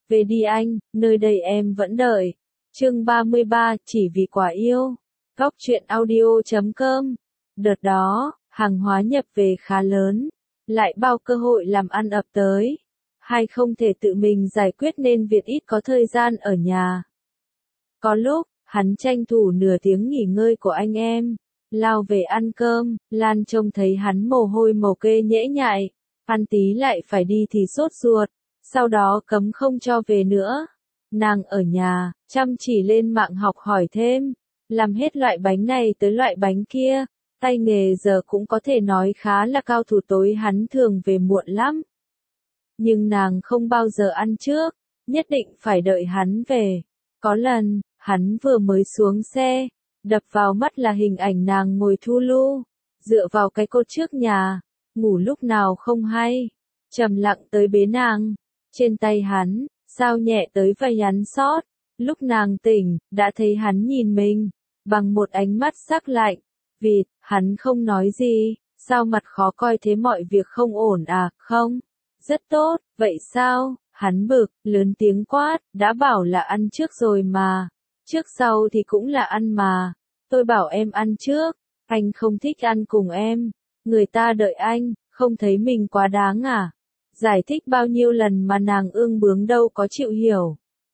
Về đi anh, nơi đây em vẫn đợi. Chương 33, chỉ vì quả yêu. Góc truyện audio.com. Đợt đó, hàng hóa nhập về khá lớn, lại bao cơ hội làm ăn ập tới. Hay không thể tự mình giải quyết nên Việt ít có thời gian ở nhà. Có lúc, hắn tranh thủ nửa tiếng nghỉ ngơi của anh em, lao về ăn cơm. Lan trông thấy hắn mồ hôi mồ kê nhễ nhại, ăn tí lại phải đi thì sốt ruột, sau đó cấm không cho về nữa. Nàng ở nhà, chăm chỉ lên mạng học hỏi thêm, làm hết loại bánh này tới loại bánh kia, tay nghề giờ cũng có thể nói khá là cao thủ. Tối hắn thường về muộn lắm. Nhưng nàng không bao giờ ăn trước, nhất định phải đợi hắn về. Có lần, hắn vừa mới xuống xe, đập vào mắt là hình ảnh nàng ngồi thu lu, dựa vào cái cột trước nhà, ngủ lúc nào không hay. Trầm lặng tới bế nàng, trên tay hắn, sao nhẹ tới vài nhắn sót. Lúc nàng tỉnh, đã thấy hắn nhìn mình, bằng một ánh mắt sắc lạnh. Vịt, hắn không nói gì, sao mặt khó coi thế, mọi việc không ổn à? Không, rất tốt, vậy sao? Hắn bực, lớn tiếng quát, đã bảo là ăn trước rồi mà, trước sau thì cũng là ăn mà, tôi bảo em ăn trước, anh không thích ăn cùng em, người ta đợi anh, không thấy mình quá đáng à? Giải thích bao nhiêu lần mà nàng ương bướng đâu có chịu hiểu.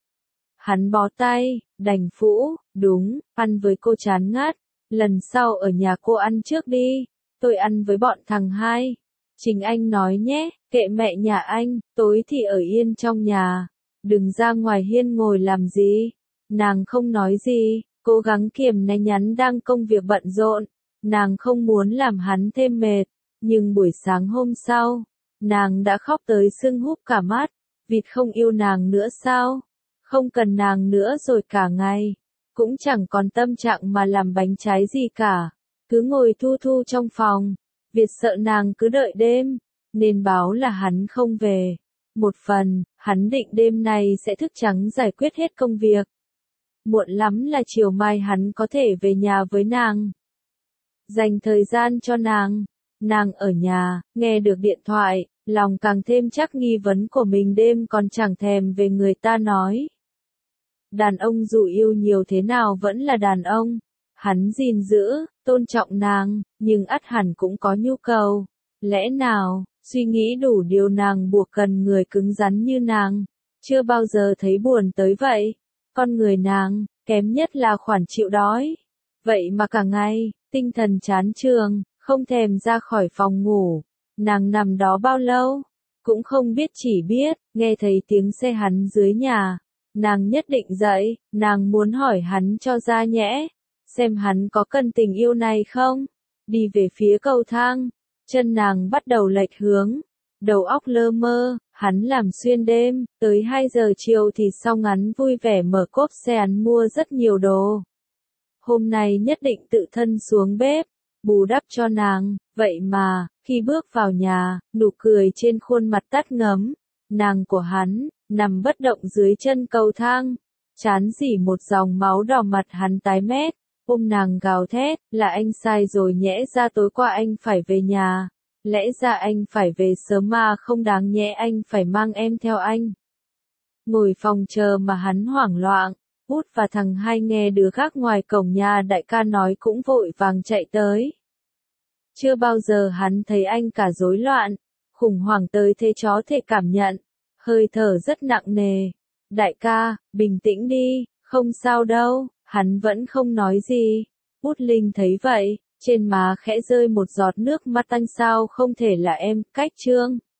Hắn bó tay, đành phũ, đúng, ăn với cô chán ngắt, lần sau ở nhà cô ăn trước đi, tôi ăn với bọn thằng hai. Chính anh nói nhé, kệ mẹ nhà anh, tối thì ở yên trong nhà, đừng ra ngoài hiên ngồi làm gì. Nàng không nói gì, cố gắng kiềm nén nhắn đang công việc bận rộn, nàng không muốn làm hắn thêm mệt, nhưng buổi sáng hôm sau, nàng đã khóc tới sưng húp cả mắt. Vịt không yêu nàng nữa sao? Không cần nàng nữa rồi cả ngày, cũng chẳng còn tâm trạng mà làm bánh trái gì cả, cứ ngồi thu thu trong phòng. Việt sợ nàng cứ đợi đêm, nên báo là hắn không về. Một phần, hắn định đêm này sẽ thức trắng giải quyết hết công việc. Muộn lắm là chiều mai hắn có thể về nhà với nàng. Dành thời gian cho nàng. Nàng ở nhà, nghe được điện thoại, lòng càng thêm chắc nghi vấn của mình, đêm còn chẳng thèm về người ta nói. Đàn ông dù yêu nhiều thế nào vẫn là đàn ông. Hắn gìn giữ, tôn trọng nàng, nhưng ắt hẳn cũng có nhu cầu. Lẽ nào, suy nghĩ đủ điều nàng buộc cần người cứng rắn như nàng. Chưa bao giờ thấy buồn tới vậy. Con người nàng, kém nhất là khoản chịu đói. Vậy mà cả ngày, tinh thần chán chường, không thèm ra khỏi phòng ngủ. Nàng nằm đó bao lâu? Cũng không biết, chỉ biết, nghe thấy tiếng xe hắn dưới nhà. Nàng nhất định dậy, nàng muốn hỏi hắn cho ra nhẽ. Xem hắn có cần tình yêu này không? Đi về phía cầu thang, chân nàng bắt đầu lệch hướng, đầu óc lơ mơ, hắn làm xuyên đêm, tới 2 giờ chiều thì xong. Hắn vui vẻ mở cốp xe, hắn mua rất nhiều đồ. Hôm nay nhất định tự thân xuống bếp, bù đắp cho nàng, vậy mà, khi bước vào nhà, nụ cười trên khuôn mặt tắt ngấm. Nàng của hắn, nằm bất động dưới chân cầu thang, chán rỉ một dòng máu đỏ, mặt hắn tái mét. Ôm nàng gào thét, là anh sai rồi nhẽ ra tối qua anh phải về nhà. Lẽ ra anh phải về sớm mà không đáng nhẽ anh phải mang em theo anh. Ngồi phòng chờ mà hắn hoảng loạn, Út và thằng hai nghe đứa khác ngoài cổng nhà đại ca nói cũng vội vàng chạy tới. Chưa bao giờ hắn thấy anh cả rối loạn, khủng hoảng tới thế chó thể cảm nhận, hơi thở rất nặng nề. Đại ca, bình tĩnh đi, không sao đâu. Hắn vẫn không nói gì. Út Linh thấy vậy, trên má khẽ rơi một giọt nước mắt. Anh sao không thể là em, cách Trương.